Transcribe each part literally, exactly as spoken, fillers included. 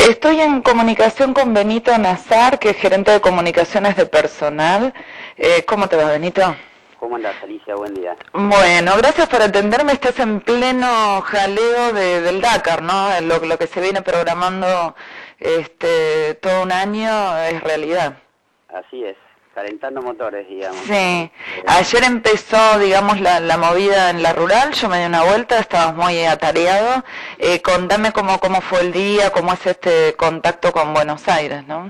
Estoy en comunicación con Benito Nazar, que es gerente de comunicaciones de personal. Eh, ¿Cómo te va, Benito? ¿Cómo andás, Alicia? Buen día. Bueno, gracias por atenderme. Estás en pleno jaleo de, del Dakar, ¿no? Lo, lo que se viene programando este, todo un año es realidad. Así es, calentando motores, digamos. Sí, ayer empezó, digamos, la, la movida en la rural, yo me di una vuelta, estabas muy atareado. Eh, contame cómo, cómo fue el día, cómo es este contacto con Buenos Aires, ¿no?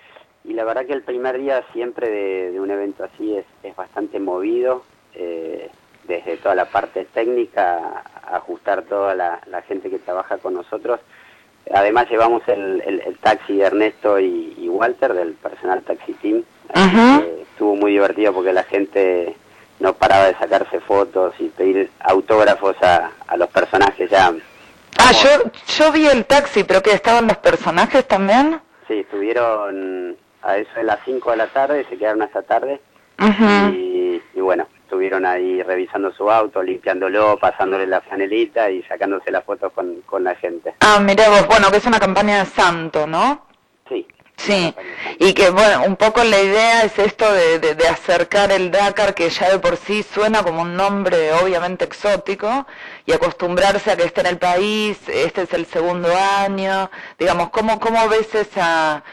Y la verdad que el primer día siempre de, de un evento así es, es bastante movido, eh, desde toda la parte técnica, a ajustar toda la, la gente que trabaja con nosotros. Además llevamos el, el, el taxi de Ernesto y, y Walter, del personal Taxi Team. Uh-huh. Estuvo muy divertido porque la gente no paraba de sacarse fotos y pedir autógrafos a, a los personajes ya. Ah, yo, yo vi el taxi, pero que estaban los personajes también. Sí, estuvieron a eso de las cinco de la tarde, se quedaron hasta tarde. Uh-huh. y, y bueno, estuvieron ahí revisando su auto, limpiándolo, pasándole la flanelita y sacándose las fotos con, con la gente. Ah, mirá vos, bueno, que es una campaña de Santo, ¿no? Sí. Sí, y que bueno, un poco la idea es esto de, de, de acercar el Dakar, que ya de por sí suena como un nombre obviamente exótico, y acostumbrarse a que esté en el país. Este es el segundo año, digamos, ¿cómo, cómo ves esa,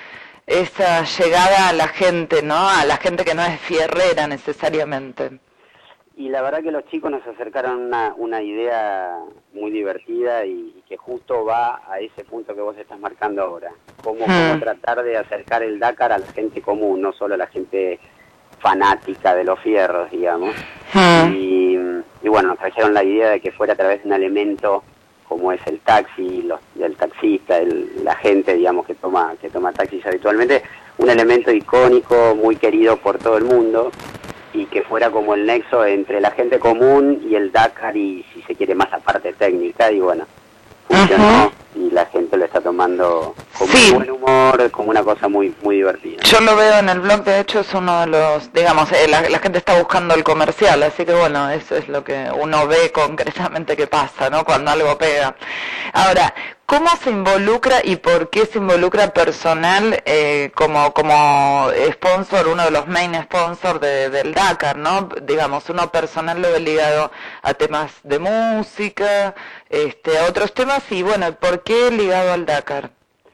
esa llegada a la gente, ¿no? A la gente que no es fierrera necesariamente. Y la verdad que los chicos nos acercaron una, una idea muy divertida y, y que justo va a ese punto que vos estás marcando ahora. Cómo, Hmm. cómo tratar de acercar el Dakar a la gente común, no solo a la gente fanática de los fierros, digamos. Hmm. Y, y bueno, nos trajeron la idea de que fuera a través de un elemento como es el taxi, los, el taxista, el, la gente, digamos, que toma, que toma taxis habitualmente, un elemento icónico, muy querido por todo el mundo, y que fuera como el nexo entre la gente común y el Dakar, y si se quiere más la parte técnica, y bueno, funcionó. Uh-huh. Y la gente lo está tomando con sí. buen humor, como una cosa muy muy divertida. Yo lo veo en el blog, de hecho es uno de los, digamos, eh, la, la gente está buscando el comercial, así que bueno, eso es lo que uno ve concretamente que pasa, ¿no? Cuando algo pega. Ahora, ¿cómo se involucra y por qué se involucra personal eh, como como sponsor, uno de los main sponsors de, del Dakar, ¿no? Digamos, uno personal lo ve ligado a temas de música, este, a otros temas, y bueno, ¿por qué ligado al Dakar?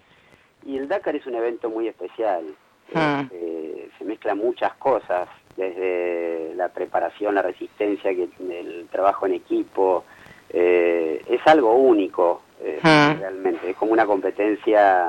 Y el Dakar es un evento muy especial, Hmm. eh, se mezclan muchas cosas, desde la preparación, la resistencia, que el trabajo en equipo, eh, es algo único. Eh, Hmm. realmente, es como una competencia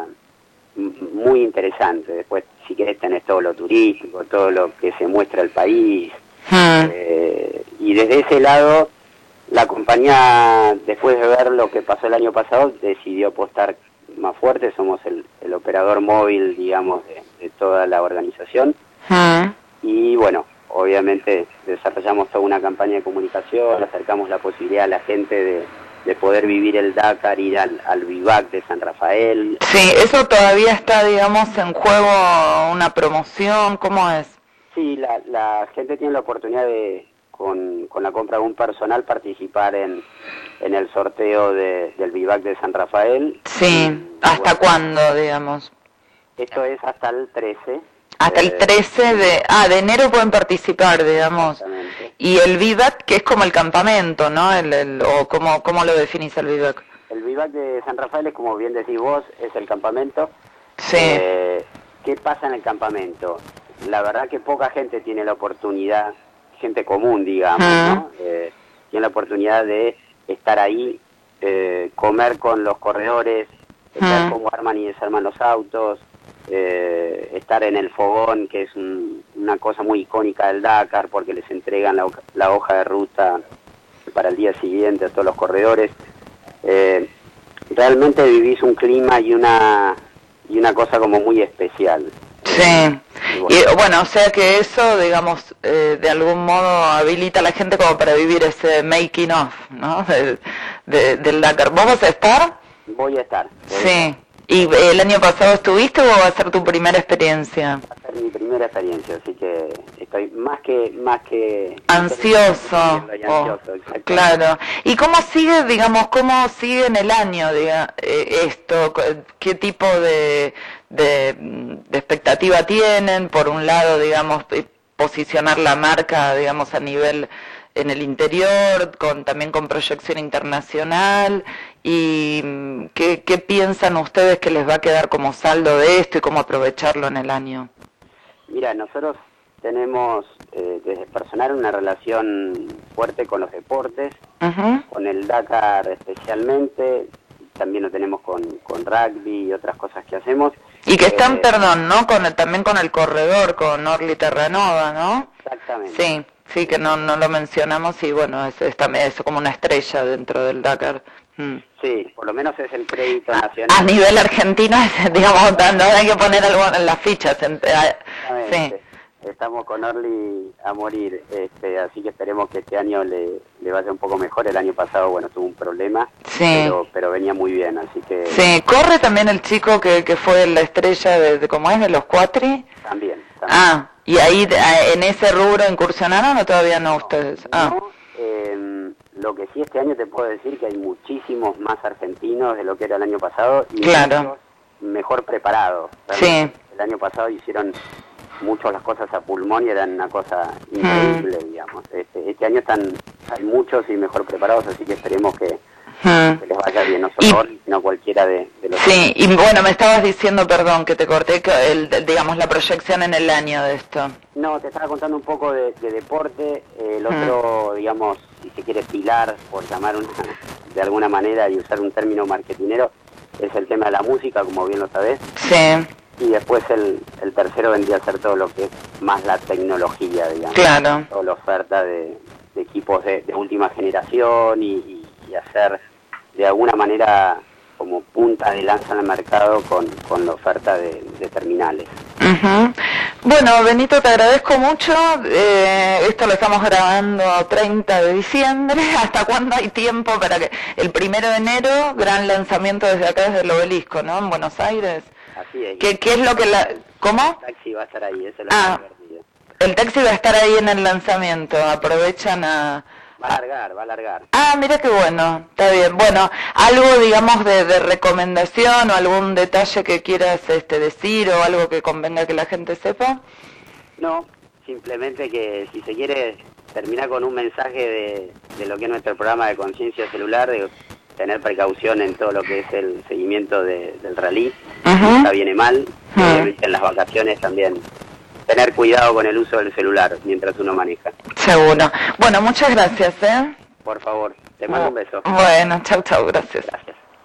muy interesante. Después, si querés, tenés todo lo turístico, todo lo que se muestra el país. Hmm. Eh, y desde ese lado, la compañía, después de ver lo que pasó el año pasado, decidió apostar más fuerte. Somos el, el operador móvil, digamos, de, de toda la organización. Hmm. Y bueno, obviamente desarrollamos toda una campaña de comunicación, acercamos la posibilidad a la gente de de poder vivir el Dakar, ir al, al Vivac de San Rafael. Sí, eso todavía está, digamos, en juego, una promoción, ¿cómo es? Sí, la, la gente tiene la oportunidad de, con, con la compra de un personal, participar en, en el sorteo de, del Vivac de San Rafael. Sí, y, ¿hasta bueno, cuándo, digamos? Esto es hasta el trece. Hasta el trece de, ah, de enero pueden participar, digamos. Exactamente. Y el Vivac, que es como el campamento, ¿no? El, el, o ¿cómo, ¿Cómo lo definís el Vivac? El Vivac de San Rafael es, como bien decís vos, es el campamento. Sí. Eh, ¿Qué pasa en el campamento? La verdad que poca gente tiene la oportunidad, gente común, digamos, uh-huh. ¿no? Eh, tiene la oportunidad de estar ahí, eh, comer con los corredores, ver uh-huh. cómo arman y desarman los autos, eh, estar en el fogón, que es un, una cosa muy icónica del Dakar, porque les entregan la, la hoja de ruta para el día siguiente a todos los corredores. Eh, realmente vivís un clima y una y una cosa como muy especial. Sí, eh, y bueno. y bueno, o sea que eso, digamos, eh, de algún modo habilita a la gente como para vivir ese making of, ¿no? De, de, del Dakar. ¿Vos vas a estar? Voy a estar. Voy sí. A estar. ¿Y el año pasado estuviste o va a ser tu primera experiencia? Va a ser mi primera primera experiencia, así que estoy más que más que ansioso, y ansioso oh, claro. ¿Y cómo sigue, digamos, cómo sigue en el año, diga, eh, esto? ¿Qué tipo de, de, de expectativa tienen? Por un lado, digamos, posicionar la marca, digamos, a nivel en el interior, con también con proyección internacional, y ¿qué, qué piensan ustedes que les va a quedar como saldo de esto y cómo aprovecharlo en el año? Mira, nosotros tenemos eh, desde personal una relación fuerte con los deportes, uh-huh. con el Dakar especialmente, también lo tenemos con, con rugby y otras cosas que hacemos. Y que están, eh, perdón, ¿no? Con el, también con el corredor, con Orly Terranova, ¿no? Exactamente. Sí. Sí, que no no lo mencionamos y bueno, es, es, es como una estrella dentro del Dakar. Mm. Sí, por lo menos es el crédito nacional. A nivel argentino, digamos, no hay que poner algo en las fichas. En, sí. Estamos con Orly a morir, este, así que esperemos que este año le, le vaya un poco mejor. El año pasado, bueno, tuvo un problema, sí. pero, pero venía muy bien, así que... Sí, corre también el chico que, que fue la estrella de, de ¿cómo es? ¿De los Cuatri? También, también. Ah, ¿y ahí en ese rubro incursionaron o todavía no ustedes? No, ah. no eh, lo que sí este año te puedo decir que hay muchísimos más argentinos de lo que era el año pasado y claro. mejor preparados. Sí. El año pasado hicieron muchas las cosas a pulmón y eran una cosa increíble, mm. digamos. Este, este año están hay muchos y mejor preparados, así que esperemos que, mm. que les vaya bien, no solo Orly, sino cualquiera de, de los... Sí, y bueno, me estabas diciendo, perdón, que te corté, que el, digamos, la proyección en el año de esto. No, te estaba contando un poco de, de deporte, eh, el otro, mm. digamos, si se quiere pilar, por llamar una, de alguna manera y usar un término marketinero, es el tema de la música, como bien lo sabés. Sí. Y después el, el tercero vendría a ser todo lo que es más la tecnología, digamos. Claro. Toda la oferta de, de equipos de, de última generación y, y, y hacer de alguna manera como punta de lanza en el mercado con, con la oferta de, de terminales. Uh-huh. Bueno, Benito, te agradezco mucho. Eh, esto lo estamos grabando treinta de diciembre. ¿Hasta cuándo hay tiempo para que el primero de enero, gran lanzamiento desde acá, desde el Obelisco, ¿no? En Buenos Aires. Así es. ¿Qué, qué es lo que la... ¿Cómo? El taxi va a estar ahí, eso es lo ah, el taxi va a estar ahí en el lanzamiento. Aprovechan a... Va a largar, va a largar. Ah, mira qué bueno, está bien. Bueno, algo, digamos, de, de recomendación o algún detalle que quieras este, decir o algo que convenga que la gente sepa. No, simplemente que si se quiere terminar con un mensaje de, de lo que es nuestro programa de conciencia celular, de tener precaución en todo lo que es el seguimiento de, del rally, uh-huh. Está viene mal, uh-huh. Obviamente en las vacaciones también. Tener cuidado con el uso del celular mientras uno maneja. Seguro. Bueno, muchas gracias, ¿eh? Por favor, te mando un beso. Bueno, chau, chau, gracias. Gracias.